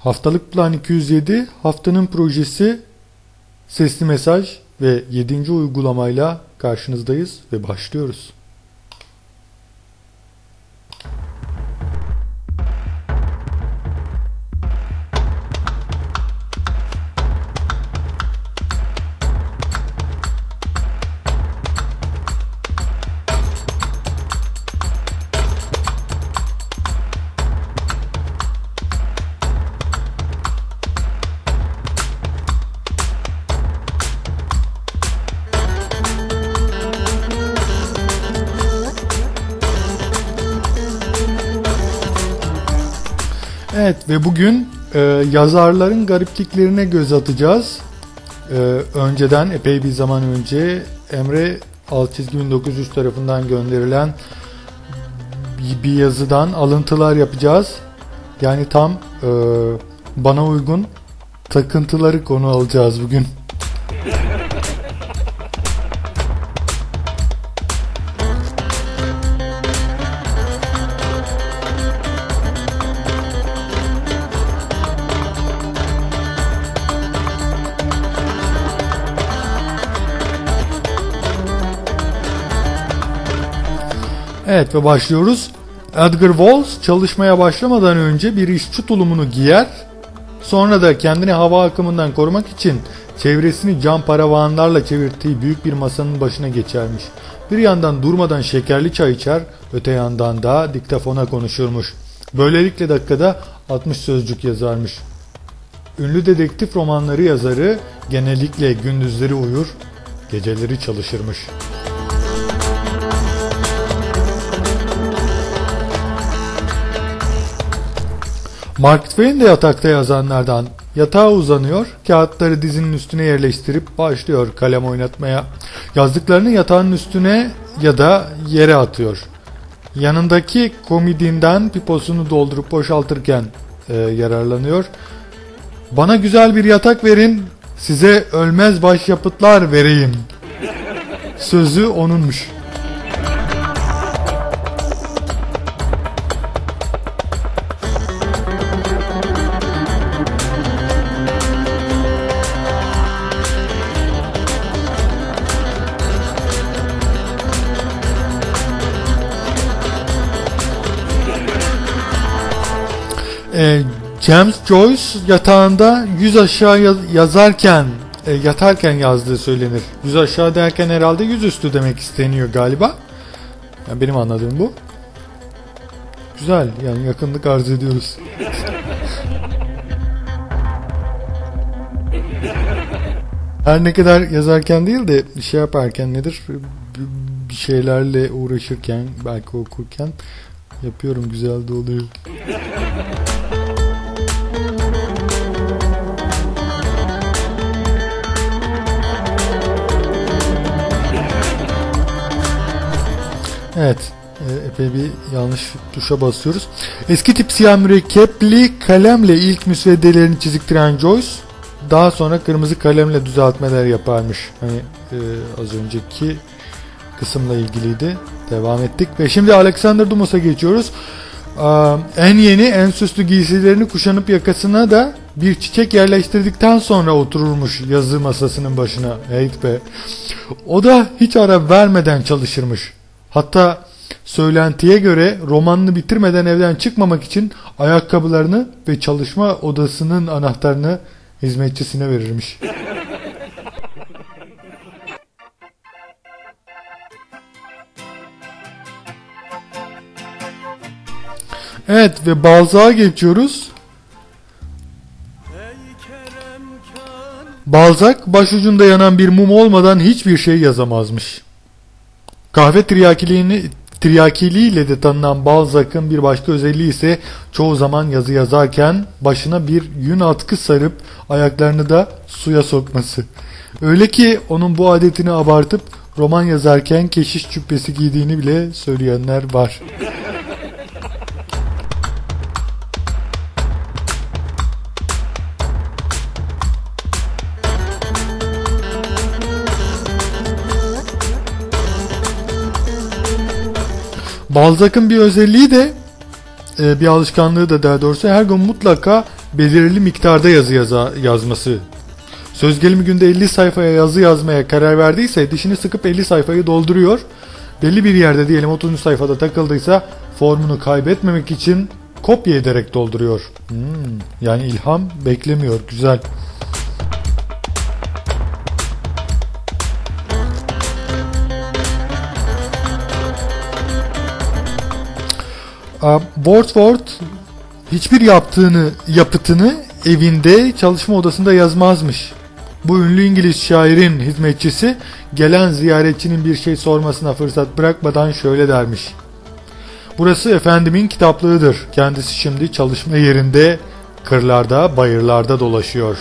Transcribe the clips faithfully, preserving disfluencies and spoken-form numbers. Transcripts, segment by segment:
Haftalık Plan iki yüz yedi, haftanın projesi, sesli mesaj ve yedinci uygulamayla karşınızdayız ve başlıyoruz. Evet ve bugün e, yazarların garipliklerine göz atacağız. E, önceden epey bir zaman önce Emre Altçizgi bin dokuz yüz tarafından gönderilen bir yazıdan alıntılar yapacağız. Yani tam e, bana uygun takıntıları konu alacağız bugün. Evet ve başlıyoruz. Edgar Wallace çalışmaya başlamadan önce bir işçi tulumunu giyer, sonra da kendini hava akımından korumak için çevresini cam paravanlarla çevirdiği büyük bir masanın başına geçermiş. Bir yandan durmadan şekerli çay içer, öte yandan da diktafona konuşurmuş. Böylelikle dakikada altmış sözcük yazarmış. Ünlü dedektif romanları yazarı genellikle gündüzleri uyur, geceleri çalışırmış. Mark Twain de yatakta yazanlardan. Yatağa uzanıyor, kağıtları dizinin üstüne yerleştirip başlıyor kalem oynatmaya. Yazdıklarını yatağın üstüne ya da yere atıyor. Yanındaki komodinden piposunu doldurup boşaltırken e, yararlanıyor. Bana güzel bir yatak verin, size ölmez başyapıtlar vereyim. Sözü onunmuş. James Joyce yatağında yüz aşağı yaz yazarken e, yatarken yazdığı söylenir. Yüz aşağı derken herhalde yüzüstü demek isteniyor galiba. Yani benim anladığım bu. Güzel, yani yakınlık arz ediyoruz. Her ne kadar yazarken değil de şey yaparken nedir? Bir şeylerle uğraşırken, belki okurken yapıyorum, güzel de oluyor. Evet, epey bir yanlış tuşa basıyoruz. Eski tip siyah mürekkepli kalemle ilk müsveddelerini çiziktiren Joyce, daha sonra kırmızı kalemle düzeltmeler yaparmış. Hani e, az önceki kısımla ilgiliydi. Devam ettik ve şimdi Alexander Dumas'a geçiyoruz. Ee, en yeni, en süslü giysilerini kuşanıp yakasına da bir çiçek yerleştirdikten sonra otururmuş yazı masasının başına. Heyt be. O da hiç ara vermeden çalışırmış. Hatta söylentiye göre romanını bitirmeden evden çıkmamak için ayakkabılarını ve çalışma odasının anahtarını hizmetçisine verirmiş. Evet ve Balzac'a geçiyoruz. Balzac başucunda yanan bir mum olmadan hiçbir şey yazamazmış. Kahve tiryakiliğini, tiryakiliğiyle de tanınan Balzac'ın bir başka özelliği ise çoğu zaman yazı yazarken başına bir yün atkı sarıp ayaklarını da suya sokması. Öyle ki onun bu adetini abartıp roman yazarken keşiş cübbesi giydiğini bile söyleyenler var. Balzac'ın bir özelliği de, bir alışkanlığı da daha doğrusu, her gün mutlaka belirli miktarda yazı yaza, yazması. Söz gelimi günde elli sayfaya yazı yazmaya karar verdiyse dişini sıkıp elli sayfayı dolduruyor. Belli bir yerde diyelim otuzuncu sayfada takıldıysa formunu kaybetmemek için kopya ederek dolduruyor. Hmm, yani ilham beklemiyor. Güzel. Wordsworth hiçbir yaptığını, yapıtını evinde çalışma odasında yazmazmış. Bu ünlü İngiliz şairin hizmetçisi gelen ziyaretçinin bir şey sormasına fırsat bırakmadan şöyle dermiş. Burası efendimin kitaplığıdır. Kendisi şimdi çalışma yerinde kırlarda, bayırlarda dolaşıyor.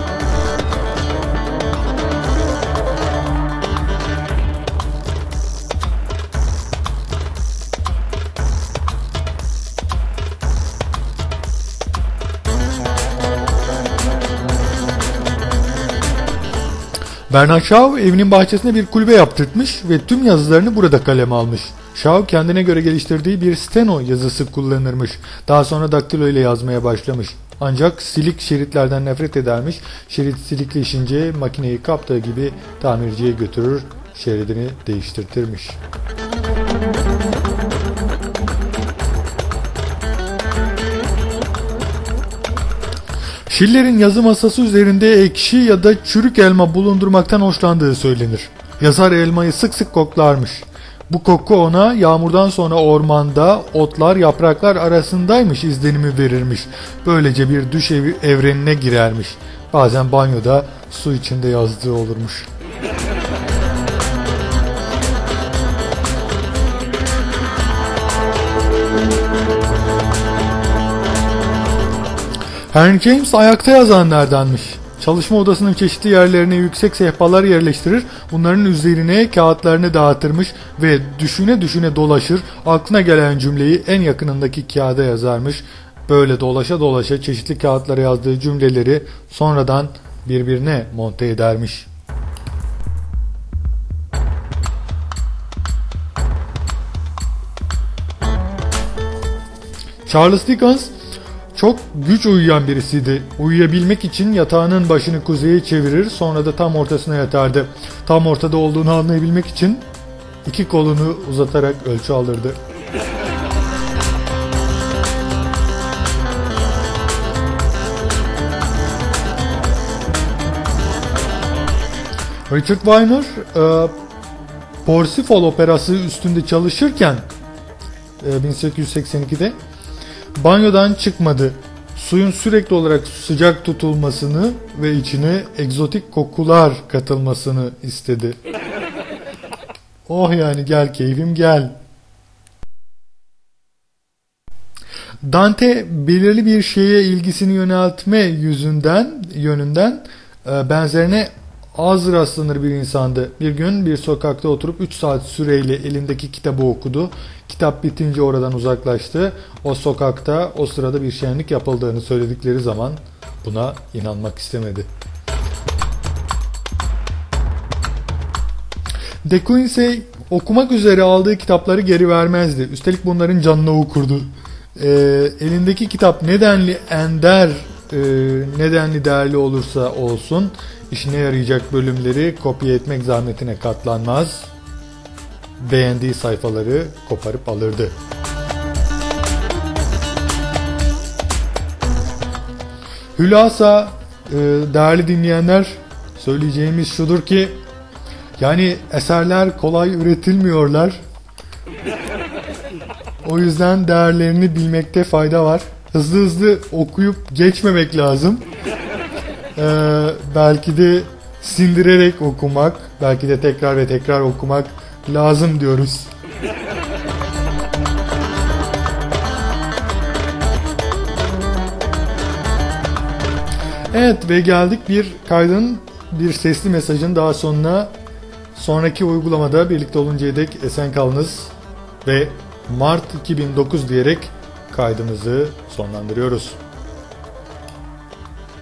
Bernard Shaw evinin bahçesine bir kulübe yaptırtmış ve tüm yazılarını burada kaleme almış. Shaw kendine göre geliştirdiği bir steno yazısı kullanırmış. Daha sonra daktilo ile yazmaya başlamış. Ancak silik şeritlerden nefret edermiş. Şerit silikleşince makineyi kaptığı gibi tamirciye götürür, şeridini değiştirtirmiş. Schiller'in yazı masası üzerinde ekşi ya da çürük elma bulundurmaktan hoşlandığı söylenir. Yazar elmayı sık sık koklarmış. Bu koku ona yağmurdan sonra ormanda otlar, yapraklar arasındaymış izlenimi verirmiş. Böylece bir düş ev evrenine girermiş. Bazen banyoda su içinde yazdığı olurmuş. Henry James ayakta yazanlardanmış. Çalışma odasının çeşitli yerlerine yüksek sehpalar yerleştirir, bunların üzerine kağıtlarını dağıtırmış ve düşüne düşüne dolaşır, aklına gelen cümleyi en yakınındaki kağıda yazarmış. Böyle dolaşa dolaşa çeşitli kağıtlara yazdığı cümleleri sonradan birbirine monte edermiş. Charles Dickens çok güç uyuyan birisiydi. Uyuyabilmek için yatağının başını kuzeye çevirir, sonra da tam ortasına yatardı. Tam ortada olduğunu anlayabilmek için iki kolunu uzatarak ölçü alırdı. Richard Wagner e, Parsifal operası üstünde çalışırken e, bin sekiz yüz seksen ikide banyodan çıkmadı. Suyun sürekli olarak sıcak tutulmasını ve içine egzotik kokular katılmasını istedi. Oh yani gel keyfim gel. Dante belirli bir şeye ilgisini yöneltme yüzünden yönünden e, benzerine az rastlanır bir insandı. Bir gün bir sokakta oturup üç saat süreyle elindeki kitabı okudu. Kitap bitince oradan uzaklaştı. O sokakta o sırada bir şenlik yapıldığını söyledikleri zaman buna inanmak istemedi. De Quincey okumak üzere aldığı kitapları geri vermezdi. Üstelik bunların canını okurdu. Ee, elindeki kitap nedenli ender, e, nedenli değerli olursa olsun işine yarayacak bölümleri kopya etmek zahmetine katlanmaz. Beğendiği sayfaları koparıp alırdı. Hülasa e, değerli dinleyenler, söyleyeceğimiz şudur ki yani eserler kolay üretilmiyorlar. O yüzden değerlerini bilmekte fayda var. Hızlı hızlı okuyup geçmemek lazım. Ee, belki de sindirerek okumak, belki de tekrar ve tekrar okumak lazım diyoruz. Evet ve geldik bir kaydın, bir sesli mesajın daha sonuna. Sonraki uygulamada birlikte oluncaya dek esen kalınız ve Mart iki bin dokuz diyerek kaydımızı sonlandırıyoruz.